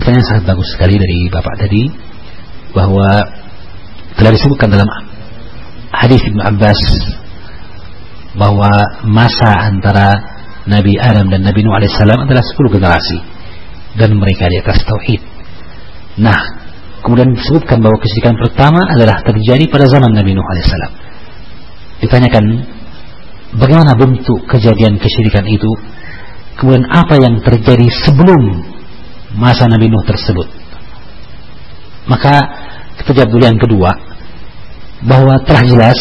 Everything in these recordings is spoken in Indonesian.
Pertanyaan sangat bagus sekali dari Bapak tadi, bahwa telah disebutkan dalam hadis Ibnu Abbas bahwa masa antara Nabi Adam dan Nabi Nuh alaihissalam adalah 10 generasi dan mereka di atas tauhid. Nah, kemudian disebutkan bahwa kesyirikan pertama adalah terjadi pada zaman Nabi Nuh alaihissalam. Ditanyakan bagaimana bentuk kejadian kesyirikan itu, kemudian apa yang terjadi sebelum masa Nabi Nuh tersebut. Maka kita jawab dulu yang kedua, bahwa telah jelas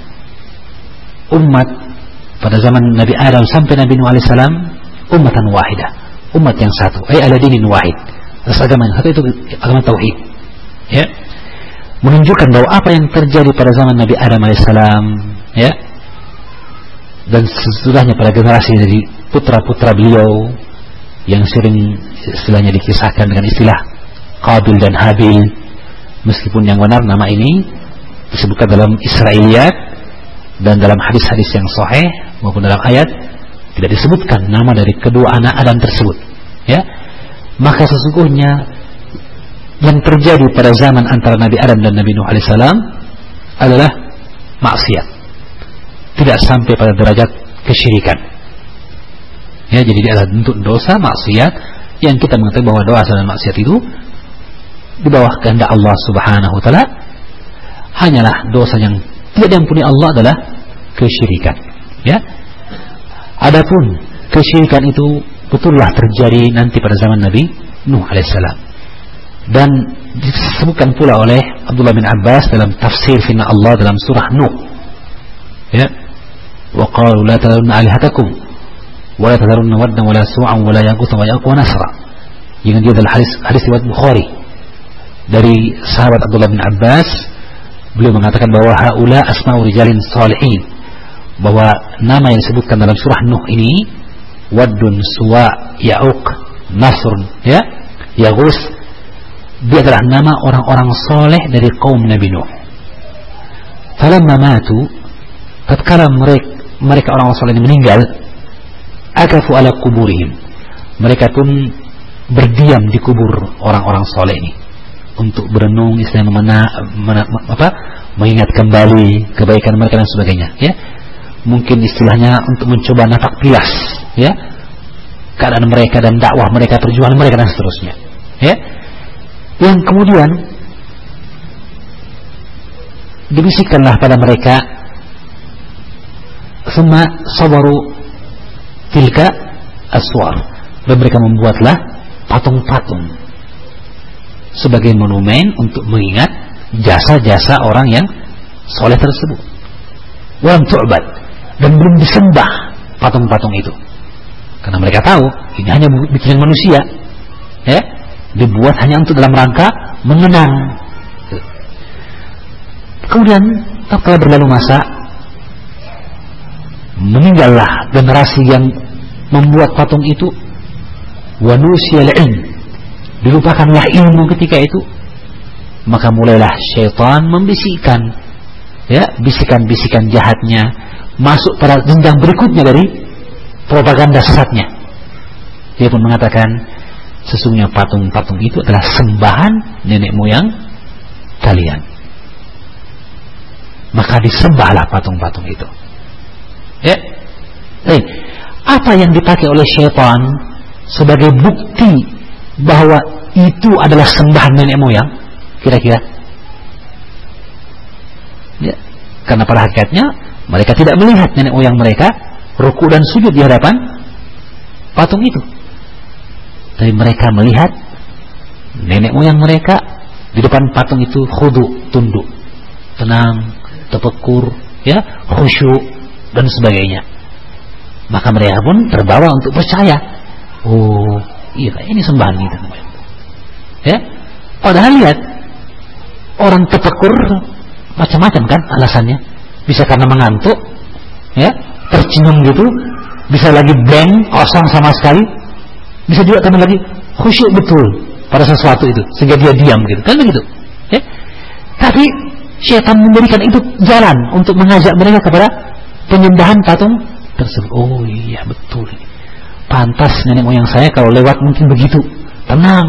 umat pada zaman Nabi Adam sampai Nabi Nuh alaihissalam ummatan wahidah, umat yang satu, ala dinin wahid, atas agama yang satu, itu agama tauhid. Ya, menunjukkan bahwa apa yang terjadi pada zaman Nabi Adam alaihissalam, ya, dan sesudahnya pada generasi dari putra-putra beliau yang sering istilahnya dikisahkan dengan istilah Qabil dan Habil, meskipun yang benar nama ini disebutkan dalam Israiliyat dan dalam hadis-hadis yang sahih maupun dalam ayat tidak disebutkan nama dari kedua anak Adam tersebut. Ya, maka sesungguhnya yang terjadi pada zaman antara Nabi Adam dan Nabi Nuh alaihissalam adalah maksiat, tidak sampai pada derajat kesyirikan. Ya, jadi dia adalah bentuk dosa maksiat yang kita mengetahui bahwa dosa dan maksiat itu di bawah kehendak Allah Subhanahu wa taala. Hanyalah dosa yang tidak diampuni Allah adalah kesyirikan. Ya. Adapun kesyirikan itu betullah terjadi nanti pada zaman Nabi Nuh alaihissalam. Dan disebutkan pula oleh Abdullah bin Abbas dalam tafsir firman Allah dalam surah Nuh. Ya. Wa qalu la tadharunna alihatakum wa la tadharunna waddan wa la su'an wa la yaghutha wa ya'uq wa nasra. Yang dia adalah hadis riwayat Bukhari dari sahabat Abdullah bin Abbas. Beliau mengatakan bahwa haula asma'u rijalin salihin, bahwa nama yang disebutkan dalam surah Nuh ini Waddun, Suwa, Ya'uq, Nasrun, ya, Yaghus, dia adalah nama orang-orang soleh dari kaum Nabi Nuh. Falamma matu, tatkala mereka orang-orang soleh ini meninggal, akafu ala kuburihim, mereka pun berdiam di kubur orang-orang soleh ini untuk berenung, istilahnya mengingat kembali kebaikan mereka dan sebagainya. Ya, mungkin istilahnya untuk mencoba nafak pilas, ya, keadaan mereka dan dakwah mereka, perjuangan mereka dan seterusnya. Ya, yang kemudian dibisikkanlah pada mereka, summa sabaru tilka aswar, dan mereka membuatlah patung-patung sebagai monumen untuk mengingat jasa-jasa orang yang soleh tersebut. Walam tu'bad, dan belum disembah patung-patung itu, karena mereka tahu ini hanya bikinan manusia, ya, dibuat hanya untuk dalam rangka mengenang. Kemudian tatkala berlalu masa, meninggallah generasi yang membuat patung itu. Wa nusiyal ilm, dilupakanlah ilmu ketika itu. Maka mulailah syaitan membisikkan, ya, bisikan-bisikan jahatnya masuk pada jenjang berikutnya dari propaganda sesatnya. Dia pun mengatakan sesungguhnya patung-patung itu adalah sembahan nenek moyang kalian, maka disembahlah patung-patung itu. Ya, apa yang dipakai oleh syaitan sebagai bukti bahwa itu adalah sembahan nenek moyang, kira-kira? Ya, karena pada hakikatnya mereka tidak melihat nenek moyang mereka ruku dan sujud di hadapan patung itu, tapi mereka melihat nenek moyang mereka di depan patung itu khudu, tunduk, tenang, tafakkur, ya, khusyuk dan sebagainya. Maka mereka pun terbawa untuk percaya, oh iya, ini sembahan kita, ya. Padahal lihat, orang tafakkur macam-macam kan alasannya. Bisa karena mengantuk, ya, tercengang gitu, bisa lagi blank, kosong sama sekali, bisa juga karena lagi khusyuk betul pada sesuatu itu sehingga dia diam gitu, kan begitu, ya. Tapi syaitan memberikan itu jalan untuk mengajak mereka kepada penyembahan patung tersebut. Oh iya, betul ini, pantas nenek moyang saya kalau lewat mungkin begitu, tenang,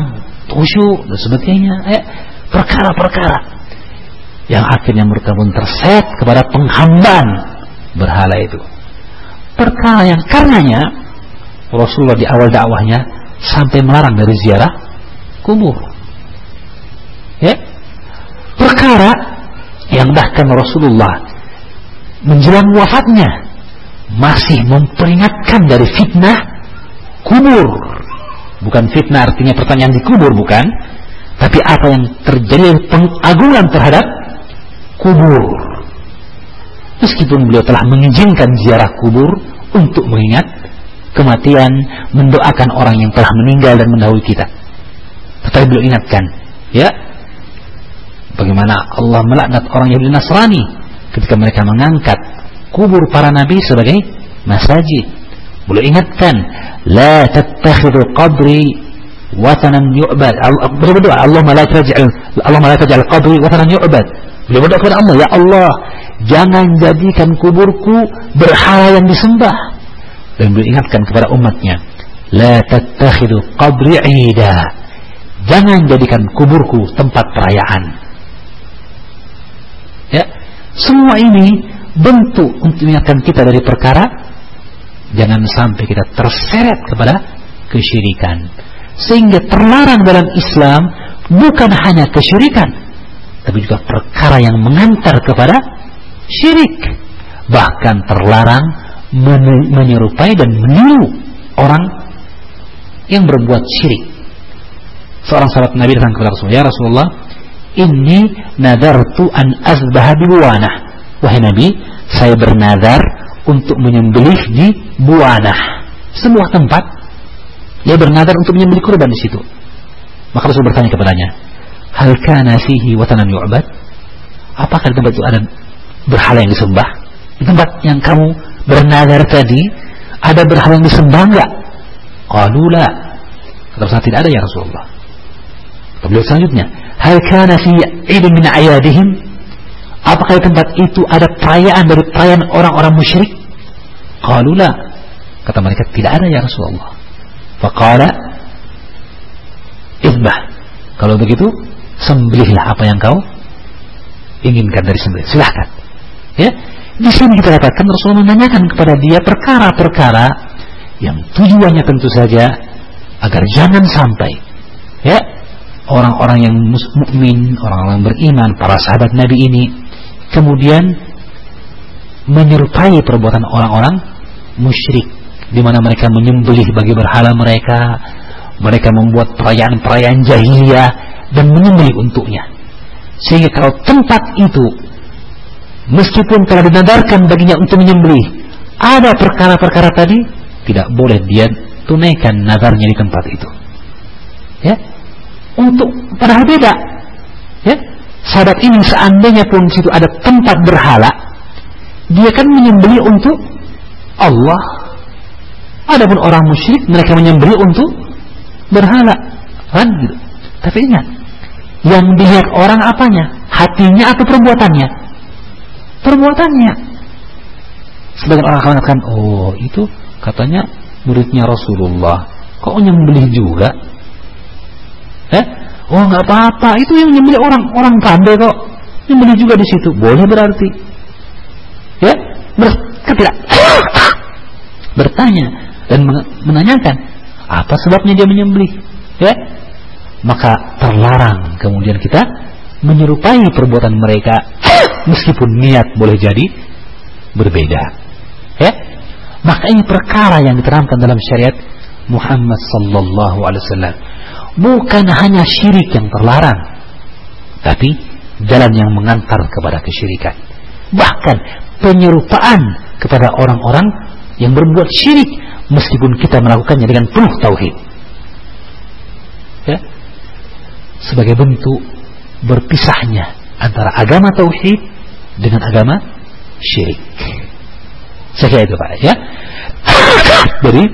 khusyuk dan sebagainya, perkara-perkara yang akhirnya mereka pun terseret kepada penghambaan berhala itu. Perkara yang karenanya Rasulullah di awal dakwahnya sampai melarang dari ziarah kubur. Ya, perkara yang bahkan Rasulullah menjelang wafatnya masih memperingatkan dari fitnah kubur. Bukan fitnah artinya pertanyaan di kubur, bukan, tapi apa yang terjadi pengagungan terhadap kubur. Meskipun beliau telah mengizinkan ziarah kubur untuk mengingat kematian, mendoakan orang yang telah meninggal dan mendahului kita, tetapi beliau ingatkan, ya, bagaimana Allah melaknat orang Yahudi Nasrani ketika mereka mengangkat kubur para nabi sebagai masjid. Beliau ingatkan, la tattakhidhu qabri watanan yu'bad. Beliau berdoa, Allahumma la taj'al qabri watanan yu'bad. Beliau berdoa kepada Allah, ya Allah, jangan jadikan kuburku berhala yang disembah. Dan beliau ingatkan kepada umatnya, la tattakhidhu qabri 'ida. Jangan jadikan kuburku tempat perayaan. Ya, semua ini bentuk untuk mengingatkan kita dari perkara jangan sampai kita terseret kepada kesyirikan. Sehingga terlarang dalam Islam bukan hanya kesyirikan, tapi juga perkara yang mengantar kepada syirik. Bahkan terlarang menyerupai dan meniru orang yang berbuat syirik. Seorang sahabat Nabi datang kepada Rasulullah, ya Rasulullah, inni nadartu an azbaha bibuwanah. Wahai Nabi, saya bernadar untuk menyembelih di Buwanah, sebuah tempat. Dia bernadar untuk menyembelih kurban di situ. Maka Rasul bertanya kepadanya, hal kana fihi watanan yu'bad? Apakah di tempat itu ada berhala yang disembah? Di tempat yang kamu bernadar tadi ada berhala yang disembah enggak? Qalu la. Kata Rasul, tidak ada ya Rasulullah. Kata beliau selanjutnya, hal kana fi 'idin min a'yadihim? Apakah di tempat itu ada perayaan dari perayaan orang-orang musyrik? Qalu la. Kata mereka, tidak ada ya Rasulullah. Faqala izbah. Kalau begitu sembelihlah apa yang kau inginkan dari sembelih. Silahkan. Ya, di sini kita katakan Rasulullah menanyakan kepada dia perkara-perkara yang tujuannya tentu saja agar jangan sampai, ya, orang-orang yang mukmin, orang-orang beriman, para sahabat Nabi ini kemudian menyerupai perbuatan orang-orang musyrik, di mana mereka menyembelih bagi berhala mereka membuat perayaan-perayaan jahiliyah dan menyembelih untuknya. Sehingga kalau tempat itu meskipun telah dinadarkan baginya untuk menyembelih, ada perkara-perkara tadi, tidak boleh dia tunaikan nadarnya di tempat itu. Ya, untuk padahal beda. Ya, sahabat ini seandainya pun situ ada tempat berhala, dia kan menyembelih untuk Allah. Adapun orang musyrik mereka menyembelih untuk berhala, kan gitu. Tapi ingat, yang dilihat orang apanya? Hatinya atau perbuatannya? Perbuatannya. Sebagian orang akan mengatakan, oh itu katanya muridnya Rasulullah, kok menyembelih juga? Oh nggak apa-apa, itu yang menyembelih orang pandai kok, menyembelih juga di situ, boleh berarti. Ya, mereka tidak bertanya dan menanyakan apa sebabnya dia menyembelih. Ya, maka terlarang kemudian kita menyerupai perbuatan mereka, meskipun niat boleh jadi berbeda. Ya, maka ini perkara yang diterangkan dalam syariat Muhammad sallallahu alaihi wasallam. Bukan hanya syirik yang terlarang, tapi jalan yang mengantar kepada kesyirikan. Bahkan penyerupaan kepada orang-orang yang berbuat syirik, meskipun kita melakukannya dengan penuh tauhid. Ya, sebagai bentuk berpisahnya antara agama tauhid dengan agama syirik. Saya kira itu Pak, ya. Jadi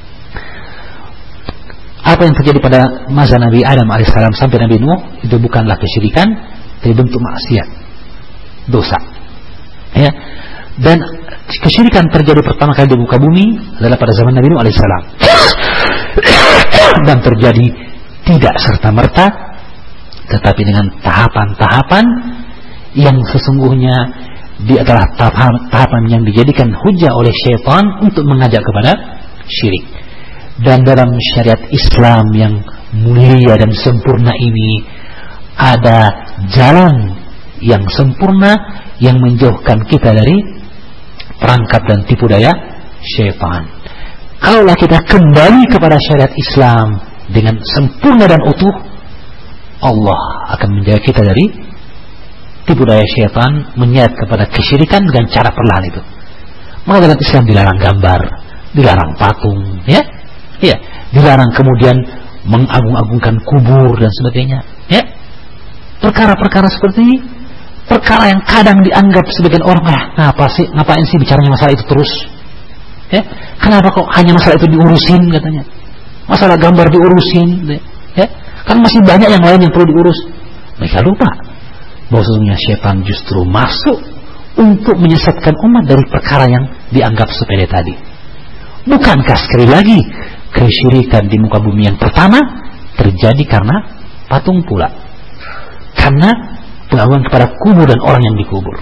apa yang terjadi pada masa Nabi Adam alaihissalam sampai Nabi Nuh itu bukanlah kesyirikan, tapi bentuk maksiat, dosa. Ya. Dan kesyirikan terjadi pertama kali di muka bumi adalah pada zaman Nabi Nuh alaihissalam. Dan terjadi tidak serta-merta, tetapi dengan tahapan-tahapan yang sesungguhnya dia adalah tahapan yang dijadikan hujah oleh syaitan untuk mengajak kepada syirik. Dan dalam syariat Islam yang mulia dan sempurna ini ada jalan yang sempurna yang menjauhkan kita dari perangkap dan tipu daya syaitan. Kalaulah kita kembali kepada syariat Islam dengan sempurna dan utuh, Allah akan menjaga kita dari tipu daya syaitan menyeret kepada kesyirikan dengan cara perlahan itu. Maka dalam Islam dilarang gambar, dilarang patung, ya, dilarang kemudian mengagung-agungkan kubur dan sebagainya, ya. Perkara-perkara seperti ini, perkara yang kadang dianggap sebagian orang, ngapain sih bicaranya masalah itu terus, ya? Kenapa kok hanya masalah itu diurusin katanya? Masalah gambar diurusin, ya? Kan masih banyak yang lain yang perlu diurus. Mereka lupa bahwa sesungguhnya syaitan justru masuk untuk menyesatkan umat dari perkara yang dianggap sepele tadi. Bukankah sekali lagi kesyirikan di muka bumi yang pertama terjadi karena patung pula, karena pengagungan kepada kubur dan orang yang dikubur.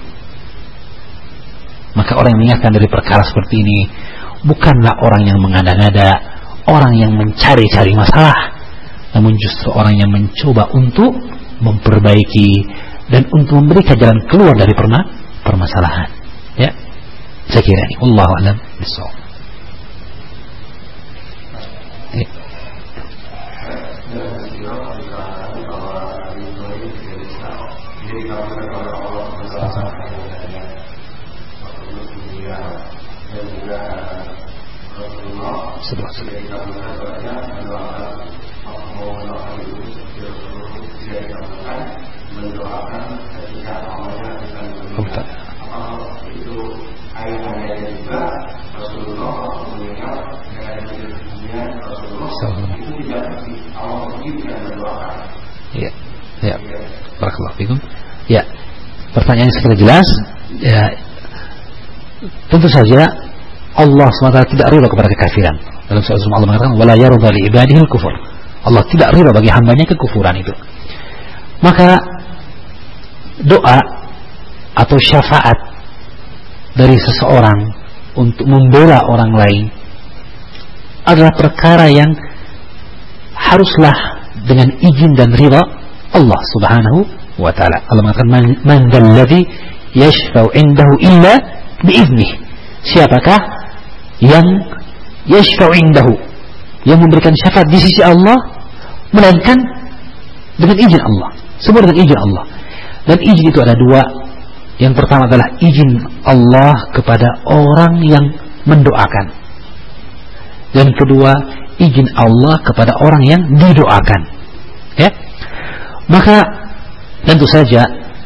Maka orang yang mengingatkan dari perkara seperti ini bukanlah orang yang mengada-ngada, orang yang mencari-cari masalah, namun justru orang yang mencoba untuk memperbaiki dan untuk memberikan jalan keluar dari permasalahan. Ya, saya kira ini. Wallahu a'lam bishawab. Ya, barakallahu fikum. Ya, pertanyaan segera jelas. Ya, tentu saja Allah SWT tidak ridha kepada kekafiran. Dalam surah Allah mengatakan, "Wala yarda li ibadihi al-kufur." Allah tidak ridha bagi hambanya kekufuran itu. Maka doa atau syafaat dari seseorang untuk membela orang lain adalah perkara yang haruslah dengan izin dan ridha Allah Subhanahu wa ta'ala. Allah mengatakan, "Man dzalladzi yashfa'u 'indahu illa bi'iznihi." Siapakah yang yashfa'u 'indahu, yang memberikan syafaat di sisi Allah melainkan dengan izin Allah, semua dengan izin Allah. Dan izin itu ada dua. Yang pertama adalah izin Allah kepada orang yang mendoakan, dan kedua izin Allah kepada orang yang didoakan. Ya, maka tentu saja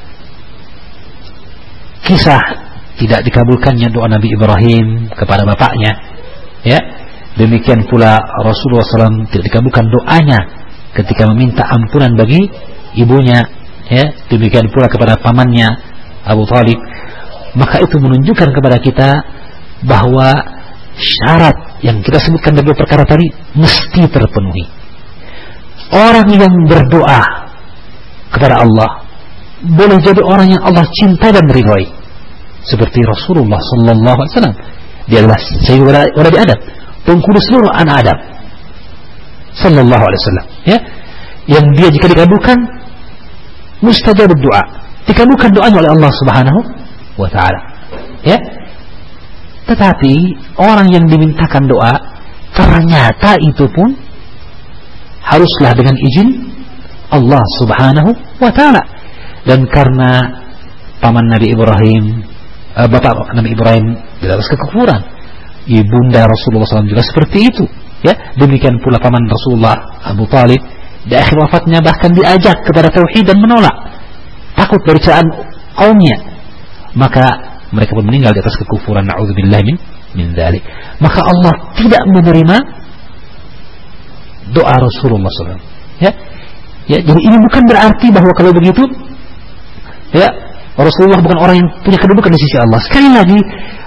kisah tidak dikabulkannya doa Nabi Ibrahim kepada bapaknya, ya, demikian pula Rasulullah SAW tidak dikabulkan doanya ketika meminta ampunan bagi ibunya, ya, demikian pula kepada pamannya Abu Talib. Maka itu menunjukkan kepada kita bahwa syarat yang kita sebutkan dari perkara tadi mesti terpenuhi. Orang yang berdoa kepada Allah boleh jadi orang yang Allah cinta dan ridhai, seperti Rasulullah sallallahu alaihi wasallam. Dia adalah sayyidul walad Adam, penghulu seluruh anak Adam sallallahu alaihi wasallam, ya, yang dia jika dikabulkan mustajab doa, dikabulkan doanya oleh Allah Subhanahu wa taala, ya. Tetapi orang yang dimintakan doa ternyata itu pun haruslah dengan izin Allah Subhanahu wa ta'ala. Dan karena paman Nabi Ibrahim, bapak Nabi Ibrahim di atas kekufuran, ibunda Rasulullah SAW juga seperti itu, ya. Demikian pula paman Rasulullah Abu Talib di akhir wafatnya bahkan diajak kepada tauhid dan menolak, takut dari cobaan kaumnya, maka mereka pun meninggal di atas kekufuran. Na'udzubillah min dzalik. Maka Allah tidak menerima doa Rasulullah SAW, ya. Ya, jadi ini bukan berarti bahwa kalau begitu, ya, Rasulullah bukan orang yang punya kedudukan di sisi Allah. Sekali lagi,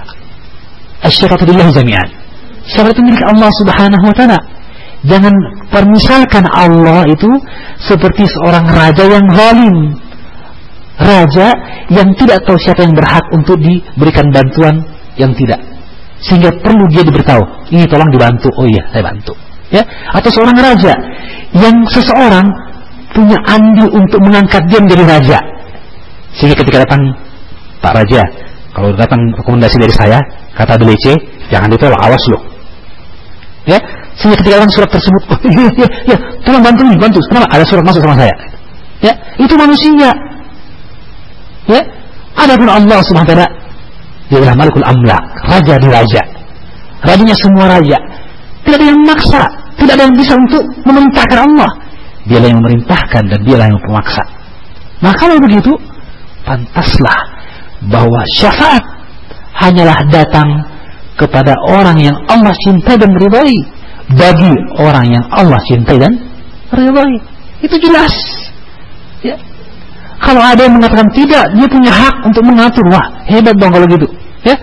asy-syafa'atu lillahi jami'an. Syafaat itu milik Allah Subhanahu wa ta'ala. Jangan Permisalkan Allah itu seperti seorang raja yang zalim, raja yang tidak tahu siapa yang berhak untuk diberikan bantuan yang tidak, sehingga perlu dia diberitahu, ini tolong dibantu, oh iya saya bantu, ya. Atau seorang raja yang seseorang punya andil untuk mengangkat dia menjadi raja, sehingga ketika datang Pak Raja, kalau datang rekomendasi dari saya, kata BLC, jangan ditolak, awas lo, ya. Sehingga ketika datang surat tersebut, oh iya, tolong bantu, kenapa ada surat masuk sama saya, ya. Itu manusia, ya. Adapun Allah Subhanahu wa taala, dia adalah Malikul Amlak, raja di raja, rajanya semua raja. Tidak ada yang memaksa, tidak ada yang bisa untuk memerintahkan Allah. Dialah yang memerintahkan dan dialah yang memaksa. Maka kalau begitu, pantaslah bahwa syafaat hanyalah datang kepada orang yang Allah cintai dan ridhai, bagi orang yang Allah cintai dan ridhai. Itu jelas, ya. Kalau ada yang mengatakan tidak, dia punya hak untuk mengatur, wah hebat dong kalau gitu, ya.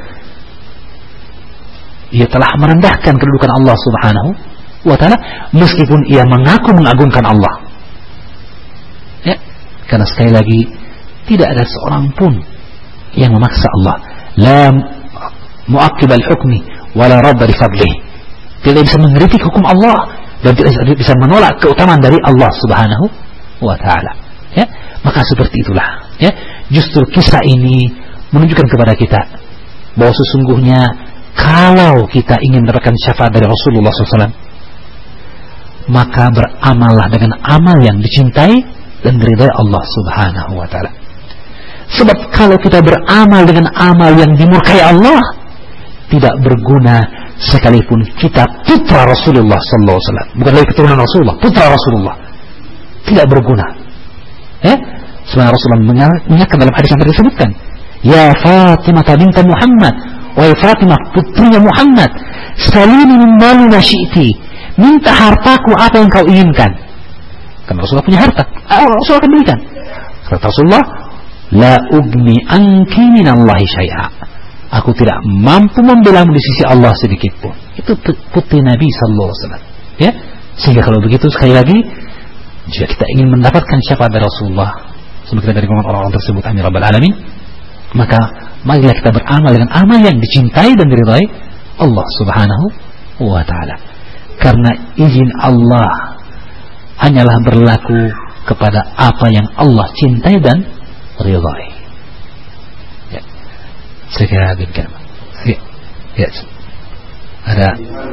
Ia telah merendahkan kedudukan Allah Subhanahu wa taala, meskipun ia mengaku mengagungkan Allah, ya. Karena sekali lagi tidak ada seorang pun yang memaksa Allah. La mu'aqibal hukmi wala radda li fadlihi. Tidak bisa mengkritik hukum Allah dan tidak bisa menolak keutamaan dari Allah Subhanahu wa taala, ya. Maka seperti itulah, ya. Justru kisah ini menunjukkan kepada kita bahwa sesungguhnya kalau kita ingin mendapatkan syafaat dari Rasulullah SAW, maka beramallah dengan amal yang dicintai dan diridai Allah Subhanahu wa taala. Sebab kalau kita beramal dengan amal yang dimurkai Allah, tidak berguna sekalipun kita putra Rasulullah sallallahu alaihi wasallam, bukan lagi keturunan Rasulullah, putra Rasulullah, tidak berguna. Sebenarnya Rasulullah mengingatkan dalam hadis yang tadi disebutkan, ya Fatimah bint Muhammad, wahai Fatimah putrinya Muhammad, salini min mali ma syi'ti, minta hartaku apa yang kau inginkan. Karena Rasulullah punya harta, Rasulullah akan berikan. Kata Rasulullah, la ugni anki minallahi syai'a, aku tidak mampu membelamu di sisi Allah sedikit pun. Itu putri Nabi sallallahu alaihi wasallam, ya. Sehingga kalau begitu, sekali lagi, jika kita ingin mendapatkan syafaat dari Rasulullah, sebagai dari golongan orang-orang tersebut, amin rabbal alamin, maka marilah kita beramal dengan amal yang dicintai dan diridhai Allah Subhanahu wa taala. Karena izin Allah hanyalah berlaku kepada apa yang Allah cintai dan ridhai. Ya. Saya kira ya. Ada.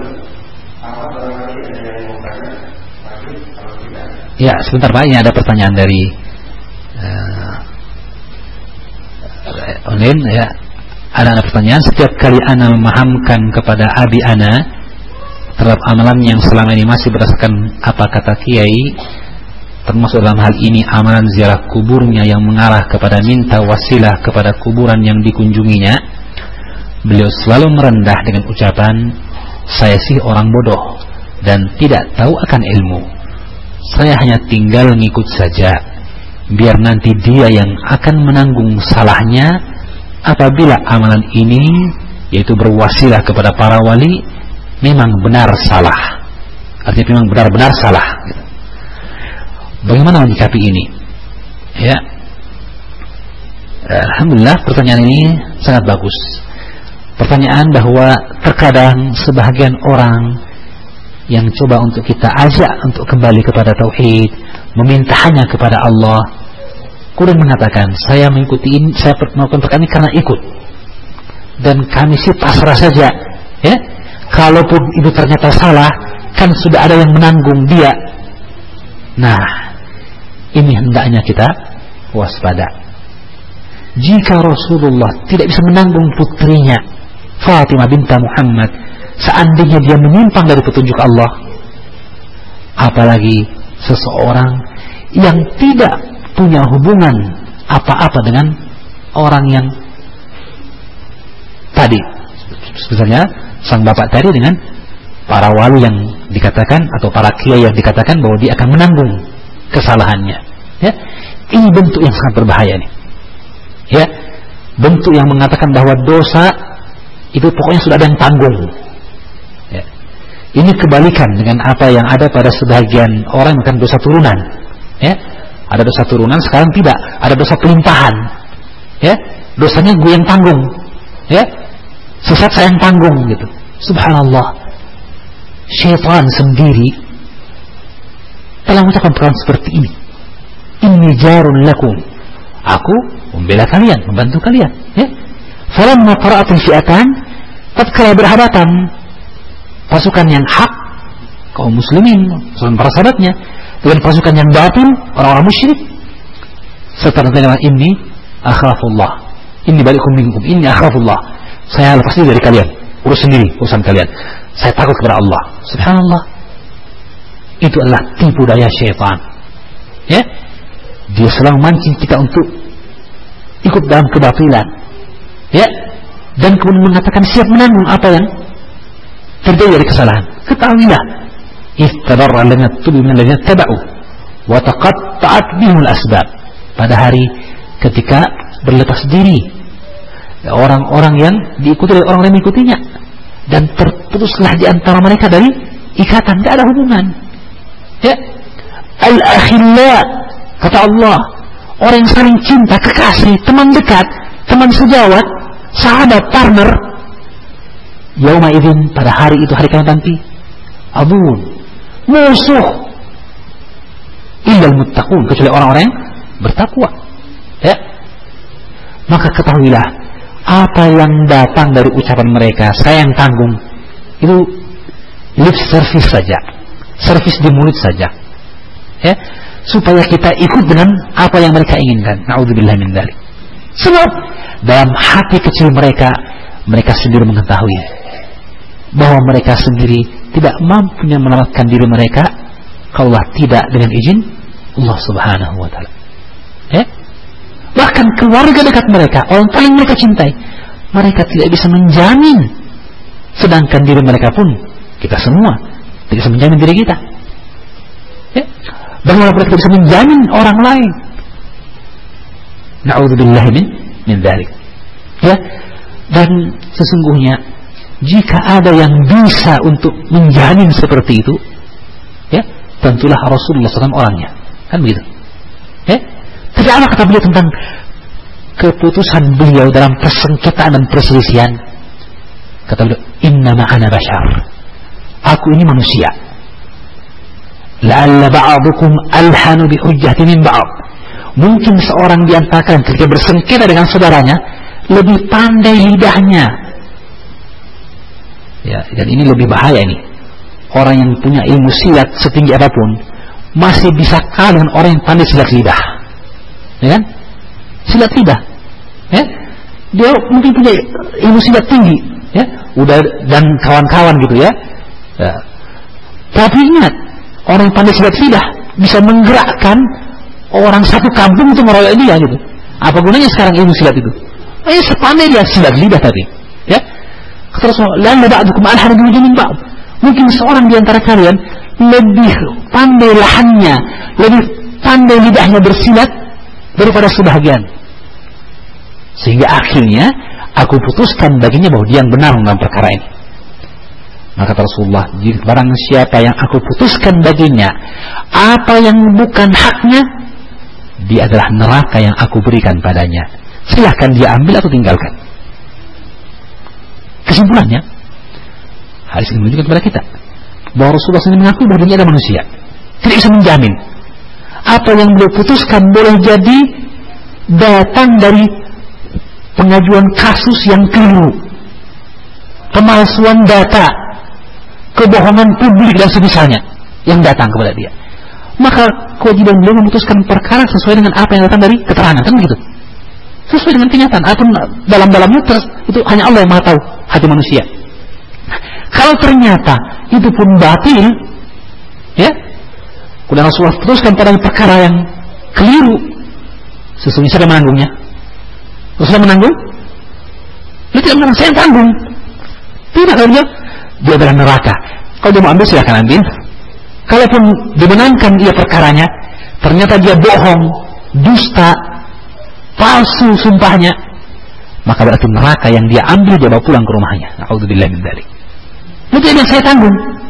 Ya, sebentar Pak, ini ada pertanyaan dari online, ya. Ada pertanyaan, setiap kali ana memahamkan kepada abi ana terhadap amalan yang selama ini masih berdasarkan apa kata kiai, termasuk dalam hal ini amalan ziarah kuburnya yang mengarah kepada minta wasilah kepada kuburan yang dikunjunginya, beliau selalu merendah dengan ucapan, saya sih orang bodoh dan tidak tahu akan ilmu, saya hanya tinggal ngikut saja, biar nanti dia yang akan menanggung salahnya apabila amalan ini, yaitu berwasilah kepada para wali, memang benar salah. Artinya memang benar-benar salah, gitu. Bagaimana menyikapi ini? Ya, alhamdulillah pertanyaan ini sangat bagus. Pertanyaan bahwa terkadang sebahagian orang yang coba untuk kita ajak untuk kembali kepada tauhid, meminta hanya kepada Allah, kemudian mengatakan, saya mengikuti ini, saya melakukan perkara ini karena ikut, dan kami sih pasrah saja, ya. Kalaupun itu ternyata salah, kan sudah ada yang menanggung dia. Nah, ini hendaknya kita waspada. Jika Rasulullah tidak bisa menanggung putrinya Fatimah binti Muhammad, seandainya dia menyimpang dari petunjuk Allah, apalagi seseorang yang tidak punya hubungan apa-apa dengan orang yang tadi, misalnya sang bapak tadi dengan para wali yang dikatakan, atau para kiai yang dikatakan bahwa dia akan menanggung kesalahannya, ya. Ini bentuk yang sangat berbahaya nih, ya. Bentuk yang mengatakan bahwa dosa itu pokoknya sudah ada yang tanggung, ya. Ini kebalikan dengan apa yang ada pada sebagian orang yang dosa turunan. Ya, ada dosa turunan, sekarang tidak, ada dosa pelimpahan. Ya, dosanya gue yang tanggung. Ya, sesat saya yang tanggung gitu. Subhanallah. Syaitan sendiri telah mengucapkan perkataan seperti ini. Inni jarun lakum. Aku membela kalian, membantu kalian. Ya. Falamma qara'atul fi'atan, tatkala berhadapan pasukan yang hak, kaum muslimin, pasukan para sahabatnya, dengan pasukan yang batil, orang-orang musyrik, serta dengan ini akhafullah, ini balikum minkum, ini akhafullah, saya lepas diri dari kalian, urus sendiri urusan kalian, saya takut kepada Allah. Subhanallah, itu adalah tipu daya syaitan. Ya, dia selalu mancing kita untuk ikut dalam kebatilan, ya, dan kemudian mengatakan siap menanggung apa yang terjadi dari kesalahan. Ketahuilah, istadarra lana tubu min alladhina taba'u wa taqatta'at bihimul asbab. Pada hari ketika berlepas diri orang-orang yang diikuti oleh orang yang mengikutinya, dan terputuslah di antara mereka dari ikatan, tidak ada hubungan. Ya, al-akhilla, kata Allah, orang yang saling cinta, kekasih, teman dekat, teman sejawat, sahabat, partner, yauma idzin, pada hari itu, hari kiamat nanti, adun, musuh, illal muttaqun, kecuali orang-orang yang bertakwa. Ya, maka ketahuilah, apa yang datang dari ucapan mereka, saya yang tanggung, itu lip service saja, service di mulut saja. Ya, supaya kita ikut dengan apa yang mereka inginkan. Na'udzubillah min dzalik. Sebab dalam hati kecil mereka, mereka sendiri mengetahui bahwa mereka sendiri tidak mampu menyelamatkan diri mereka kalau tidak dengan izin Allah Subhanahu wa taala. Ya? Bahkan keluarga dekat mereka, orang paling mereka cintai, mereka tidak bisa menjamin, sedangkan diri mereka pun, kita semua tidak bisa menjamin diri kita. Ya? Bagaimana mereka bisa menjamin orang lain? Na'udzubillah min dzalik. Ya, dan sesungguhnya jika ada yang bisa untuk menjamin seperti itu, ya, tentulah Rasulullah SAW orangnya, kan begitu. Ya, tapi apa kata beliau tentang keputusan beliau dalam persengketaan dan perselisihan? Kata beliau, innama ana bashar, aku ini manusia. La'alla ba'dukum alhanu bi hujjati min ba'd. Mungkin seorang di antara kalian ketika bersengketa dengan saudaranya lebih pandai lidahnya. Ya, dan ini lebih bahaya ini. Orang yang punya ilmu silat setinggi apapun masih bisa kalah dengan orang yang pandai silat lidah. Ya kan? Silat lidah. Ya? Dia mungkin punya ilmu silat tinggi, ya, udah, dan kawan-kawan gitu ya. Ya. Tapi ingat, orang yang pandai silat lidah bisa menggerakkan orang satu kampung untuk meroyok dia gitu. Apa gunanya sekarang ilmu silat itu? Sepandai dia silat lidah tadi, ya. Kata Rasulullah, la ba'dukum alhanu bi min ba'd. Mungkin seorang di antara kalian lebih pandai lahannya, lebih pandai lidahnya bersilat daripada sebahagian. Sehingga akhirnya aku putuskan baginya bahwa dia yang benar dalam perkara ini. Maka kata Rasulullah, jika barang siapa yang aku putuskan baginya apa yang bukan haknya, dia adalah neraka yang aku berikan padanya. Silahkan dia ambil atau tinggalkan. Kesimpulannya, hadis ini menunjukkan kepada kita bahwa Rasulullah SAW mengakui bahwa dia adalah manusia, tidak bisa menjamin apa yang beliau putuskan boleh jadi datang dari pengajuan kasus yang keliru, pemalsuan data, kebohongan publik dan semisalnya yang datang kepada dia. Maka kewajiban beliau memutuskan perkara sesuai dengan apa yang datang dari keterangan, kan begitu? Sesuai dengan kenyataan. Atau dalam-dalamnya itu hanya Allah yang Maha tahu hati manusia. Kalau ternyata itu pun batil, ya, kemudian Rasulullah putuskan pada perkara yang keliru, sesungguhnya saya menanggungnya. Rasulullah menanggung? Dia tidak menanggung, saya yang tanggung. Tidak, kalau dia adalah neraka. Kalau dia mau ambil, silahkan ambil. Kalaupun dimenangkan dia perkaranya, ternyata dia bohong, dusta, palsu sumpahnya, maka berarti neraka yang dia ambil dia bawa pulang ke rumahnya. A'udzubillah min dzalik. Itu yang saya tanggung.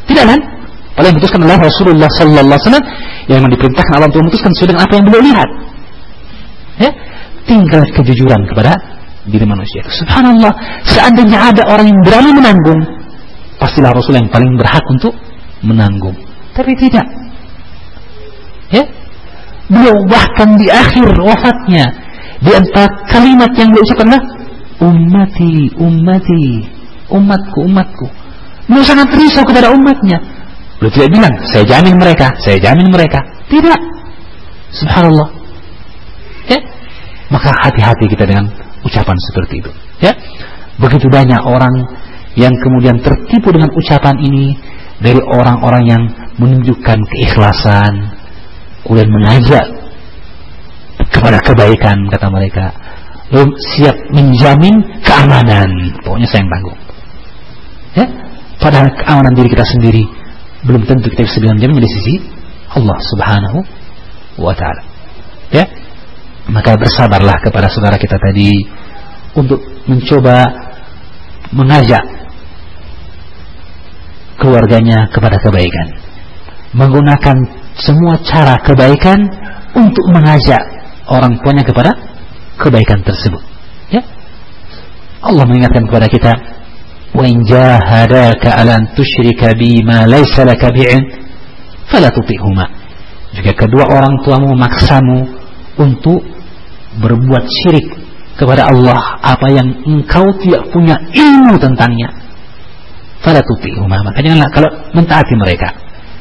Tidak kan? Paling memutuskan adalah Rasulullah sallallahu alaihi wasallam yang diperintahkan Allah untuk memutuskan sesuai dengan apa yang beliau lihat. Ya, tinggal kejujuran kepada diri manusia. Subhanallah, seandainya ada orang yang berani menanggung, pastilah Rasul yang paling berhak untuk menanggung. Tapi tidak. Ya, beliau bahkan di akhir wafatnya, di antara kalimat yang beliau ucapkan adalah ummati, ummati, umatku, umatku. Beliau sangat risau kepada umatnya. Beliau tidak bilang, saya jamin mereka, saya jamin mereka. Tidak. Subhanallah. Ya, maka hati-hati kita dengan ucapan seperti itu. Ya, begitu banyak orang yang kemudian tertipu dengan ucapan ini dari orang-orang yang menunjukkan keikhlasan, kemudian mengajak kepada kebaikan, kata mereka, lalu siap menjamin keamanan, pokoknya saya yang tanggung. Ya, padahal keamanan diri kita sendiri belum tentu kita bisa menjaminnya di sisi Allah Subhanahu wa Ta'ala. Ya, maka bersabarlah kepada saudara kita tadi untuk mencoba mengajak keluarganya kepada kebaikan, menggunakan semua cara kebaikan untuk mengajak orang tuanya kepada kebaikan tersebut. Ya, Allah mengingatkan kepada kita, wa in jahadaka ala an tusyrika bima laysa laka bi'ilm fala tuti'huma. Jika kedua orang tuamu memaksamu untuk berbuat syirik kepada Allah apa yang engkau tidak punya ilmu tentangnya, fala tuti'huma, maka janganlah kalau mentaati mereka.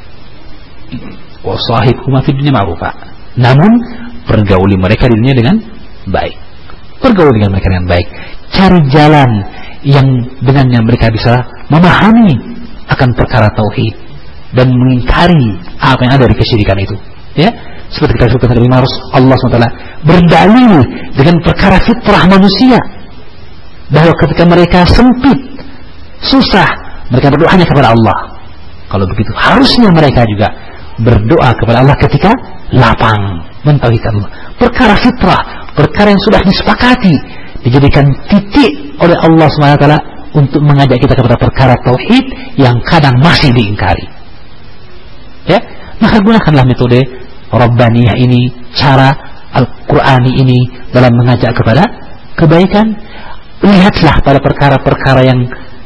Wa sahibhuma fid dunya ma'rufa, namun pergauli mereka di dunia dengan baik. Pergauli dengan mereka dengan baik. Cari jalan yang dengannya mereka bisa memahami akan perkara tauhid dan mengingkari apa yang ada di kesyirikan itu. Ya, seperti kita sebutkan tadi, Allah SWT berdalil dengan perkara fitrah manusia bahwa ketika mereka sempit, susah, mereka berdoa hanya kepada Allah. Kalau begitu harusnya mereka juga berdoa kepada Allah ketika lapang, mentauhidkan Allah. Perkara fitrah, perkara yang sudah disepakati, dijadikan titik oleh Allah SWT untuk mengajak kita kepada perkara tauhid yang kadang masih diingkari. Ya, maka gunakanlah metode Rabbaniyah ini, cara Al-Qur'ani ini dalam mengajak kepada kebaikan. Lihatlah pada perkara-perkara yang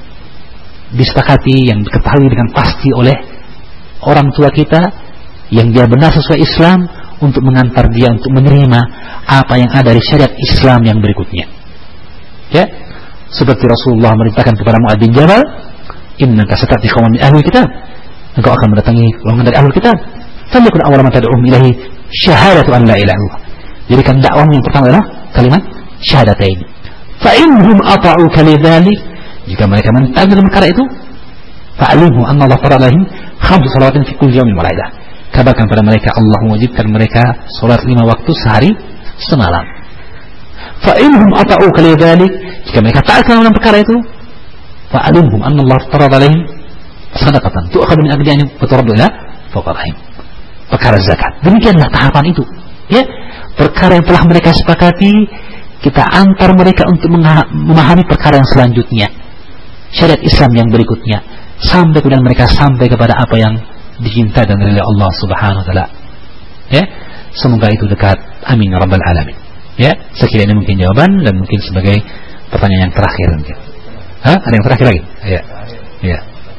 disepakati, yang diketahui dengan pasti oleh orang tua kita, yang dia benar sesuai Islam, untuk mengantar dia untuk menerima apa yang ada dari syariat Islam yang berikutnya. Ya, seperti Rasulullah merintahkan kepada Mu'adz bin Jabal, innaka satati qauman min ahli kitab, engkau akan mendatangi golongan dari ahli kitab, falyakun awwala ma tad'uhum ilaihi syahadatu an la ilaha illallah. Jadikan dakwah yang pertama adalah kalimat syahadatain. Fa innahum ata'uka lidzalik, jika mereka mentaati dalam perkara itu, fa'alimhu anna Allah farada alaihim 5 salawatin fi kulli yawmin wa lailah. Kabarkan pada mereka Allah mewajibkan mereka salat 5 waktu sehari semalam. Fa innahum ata'uka lidzalik, jika mereka taat dalam perkara itu, fa'alimhum anna Allah farada alaihim sadaqatan tu'khadhu min aghniyahim wa turaddu ila fuqara'ihim. Perkara zakat. Demikianlah tahapan itu. Ya, perkara yang telah mereka sepakati, kita antar mereka untuk memahami perkara yang selanjutnya, syariat Islam yang berikutnya, sampai kemudian mereka sampai kepada apa yang dicintai dan oleh Allah Subhanahu wa Ta'ala. Ya, semoga itu dekat. Amin ya rabbal alamin. Ya, sekiranya ini mungkin jawaban dan mungkin sebagai pertanyaan yang terakhir mungkin. Ada yang terakhir lagi? Ya. Ya.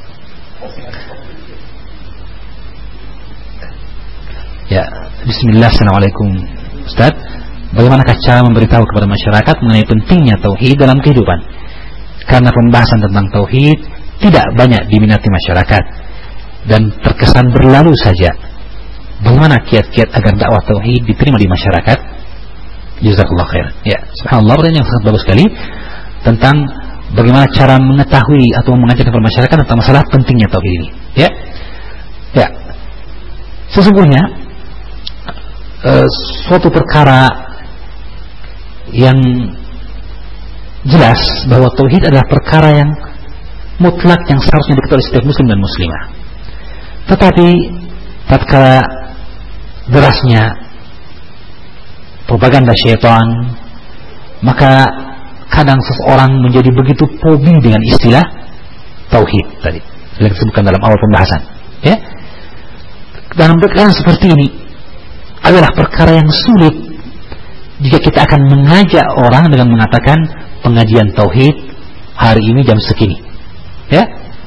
Ya, bismillah, assalamualaikum Ustaz. Bagaimanakah cara memberitahu kepada masyarakat mengenai pentingnya tauhid dalam kehidupan? Karena pembahasan tentang tauhid tidak banyak diminati masyarakat dan terkesan berlalu saja. Bagaimana kiat-kiat agar dakwah tauhid diterima di masyarakat? Jazakallah khair. Ya, subhanallah, pertanyaan yang sangat bagus sekali tentang bagaimana cara mengetahui atau mengajak kepada masyarakat tentang masalah pentingnya tauhid ini. Ya. Ya. Sesungguhnya suatu perkara yang jelas bahwa tauhid adalah perkara yang mutlak yang seharusnya diketahui setiap muslim dan muslimah. Tetapi tatkala derasnya propaganda syaitan, maka kadang seseorang menjadi begitu fobi dengan istilah tauhid tadi. yang disebutkan dalam awal pembahasan. Ya, dalam perkara seperti ini adalah perkara yang sulit jika kita akan mengajak orang dengan mengatakan pengajian tauhid hari ini jam segini. Ya,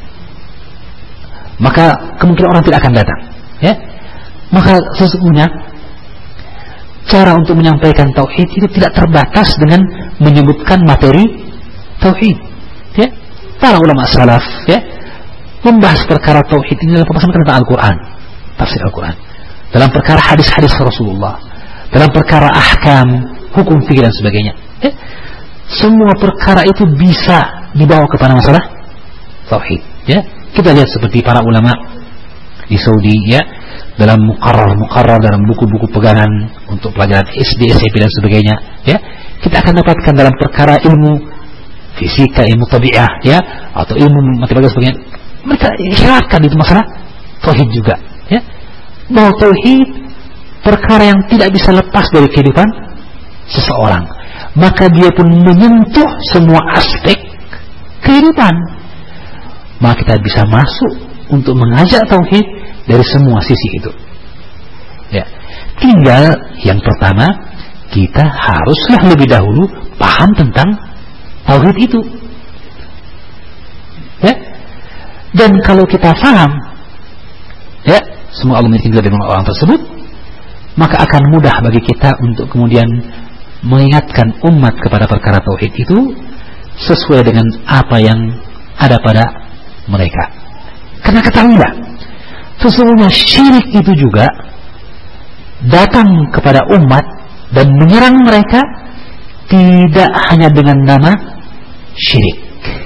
maka kemungkinan orang tidak akan datang. Ya, maka sesungguhnya cara untuk menyampaikan tauhid itu tidak terbatas dengan menyebutkan materi tauhid. Ya, para ulama salaf ya membahas perkara tauhid ini dalam pembahasan tentang Al-Quran, tafsir Al-Quran, dalam perkara hadis-hadis Rasulullah, dalam perkara ahkam, hukum fikih dan sebagainya. Ya, semua perkara itu bisa dibawa kepada masalah tauhid. Ya, kita lihat seperti para ulama di Saudi ya, dalam muqarrar dalam buku-buku pegangan untuk pelajaran SD, SMP dan sebagainya. Ya, kita akan dapatkan dalam perkara ilmu fisika, ilmu tabi'ah ya, atau ilmu matematika dan sebagainya. Mereka ikhlaskan itu masalah tauhid juga. Ya, bahwa tauhid perkara yang tidak bisa lepas dari kehidupan seseorang, maka dia pun menyentuh semua aspek kehidupan. Maka kita bisa masuk untuk mengajak tauhid dari semua sisi itu. Ya, tinggal yang pertama kita haruslah lebih dahulu paham tentang tauhid itu. Ya, dan kalau kita paham, ya, semua Allah memiliki dari orang tersebut, maka akan mudah bagi kita untuk kemudian mengingatkan umat kepada perkara tauhid itu sesuai dengan apa yang ada pada mereka. Karena ketahuilah, sesungguhnya syirik itu juga datang kepada umat dan menyerang mereka tidak hanya dengan nama syirik.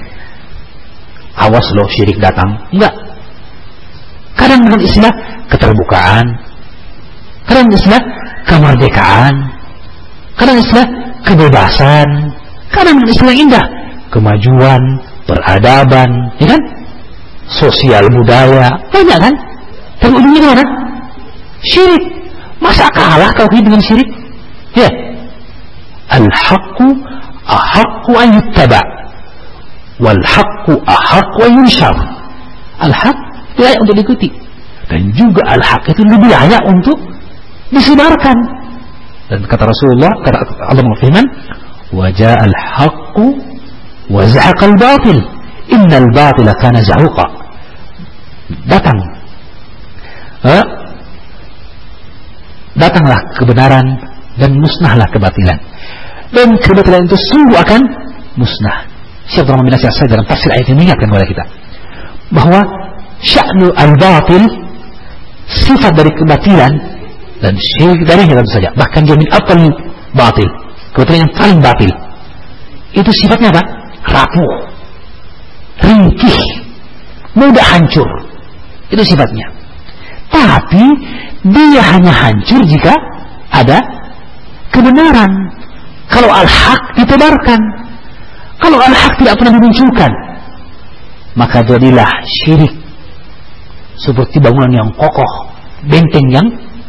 Awas loh syirik datang, enggak. Kadang dengan istilah keterbukaan, kadang istilah kemerdekaan, kadang istilah kebebasan, kadang istilah indah kemajuan, peradaban, ya kan? Sosial budaya, banyak kan? Tapi ujungnya mana? Syirik. Masa kalah tauhid dengan syirik? Ya. Al-haqqu ahaqqu an yuttaba wal haqqu ahaqqu an yunshar. Al-haq layak untuk diikuti, dan juga al-haq itu lebih layak untuk disebarkan. Dan kata Rasulullah, kata Allah berfirman, wa ja'al haqqu wa zahaqal batil innal batila kana zahuqa. Datanglah kebenaran dan musnahlah kebatilan, dan kebatilan itu sungguh akan musnah. Syekh Abdurrahman bin Nasir As-Sa'di dalam tafsir ayat ini mengingatkan kepada kita bahwa sya'nu al-batil, sifat dari kebatilan dan syirik darinya tentu saja, bahkan dia min apal batil, kebatilan yang paling batil itu sifatnya apa? Rapuh, ringkih, mudah hancur, itu sifatnya. Tapi dia hanya hancur jika ada kebenaran. Kalau al-haq ditebarkan, kalau al-haq tidak pernah dimunculkan, maka jadilah syirik seperti bangunan yang kokoh, benteng yang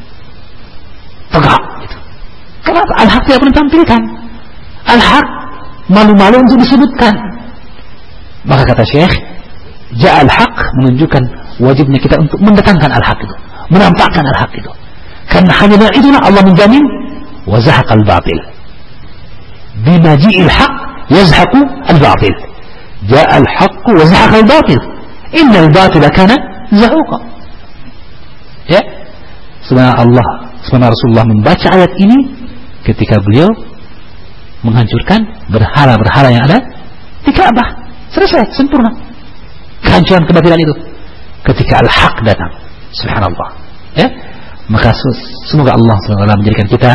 tegak gitu. Kenapa? Al-haq tidak pernah ditampilkan, al-haq malu-malu untuk disebutkan. Maka kata Syekh, ja'al haq menunjukkan wajibnya kita untuk mendatangkan al-haq itu, menampakkan al-haq itu. Karena hanya dengan itulah Allah menjamin wa zahaqal batil. Bimaji'il haq yazhaqu al-batil. Ja'al haqq wa zahaqal batil. Innal batila kana zahuqa. Ya. Sebenarnya Rasulullah membaca ayat ini ketika beliau menghancurkan berhala-berhala yang ada di Ka'bah. Selesai, sempurna kehancuran kebatilan itu ketika al-haq datang. Subhanallah. Ya, maka semoga Allah SWT menjadikan kita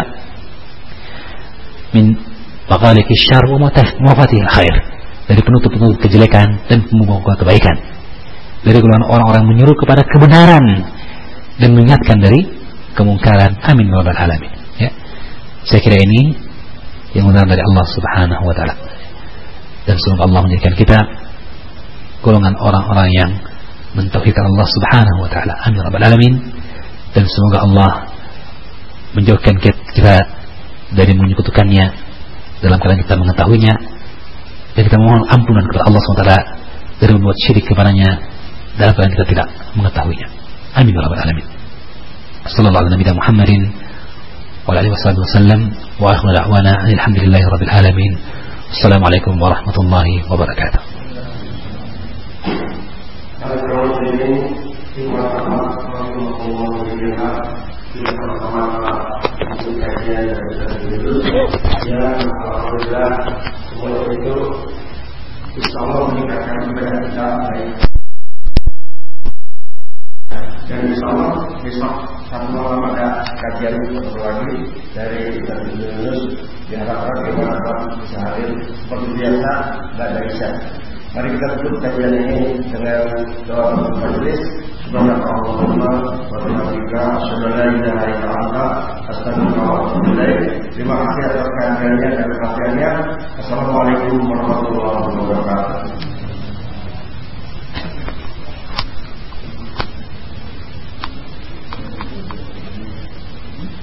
min baqaliq syarr wa mafatih khair, dari penutup-penutup kejelekan dan pembuka kebaikan, dari golongan orang-orang yang menyuruh kepada kebenaran dan mengingatkan dari kemungkaran. Amin ya rabbal alamin. Ya, saya kira ini yang benar dari Allah Subhanahu wa taala, dan semoga Allah menjadikan kita golongan orang-orang yang mentauhidkan Allah Subhanahu wa taala. Amin ya rabbal alamin. Dan semoga Allah menjauhkan kita dari menyekutukannya dalam keadaan kita mengetahuinya, dan kita mohon ampunan kepada Allah SWT dari membuat syirik kepadanya dalam keadaan kita tidak mengetahuinya. Amin ya rabbal alamin. Sallallahu alaihi wa Muhammadin wa alihi wasallam wa akhiru da'wana alhamdulillahi rabbil alamin. Assalamualaikum warahmatullahi wabarakatuh. Semua itu insya Allah meningkatkan ibadah kita baik. Dan insya Allah besok satu malam ada kajian satu lagi dari Yunus. Diharapkan kita bisa hadir seperti biasa pada Isya. Mari kita tutup kajian ini dengan doa majelis. Subhanallahumma wa bihamdika asyhadu an la ilaha illa anta astaghfiruka wa atubu ilaik. Terima kasih atas kehadirannya dan perhatiannya. Assalamualaikum warahmatullahi wabarakatuh.